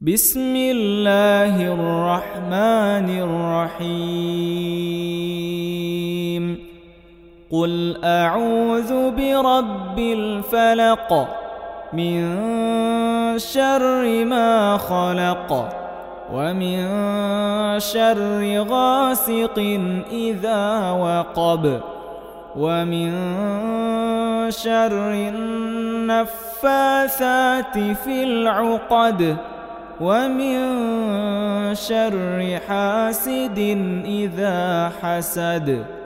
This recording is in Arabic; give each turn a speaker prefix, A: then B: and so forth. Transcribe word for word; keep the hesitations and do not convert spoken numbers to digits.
A: بسم الله الرحمن الرحيم قل أعوذ برب الفلق من شر ما خلق ومن شر غاسق إذا وقب ومن شر النفاثات في العقد ومن شر حاسد إذا حسد.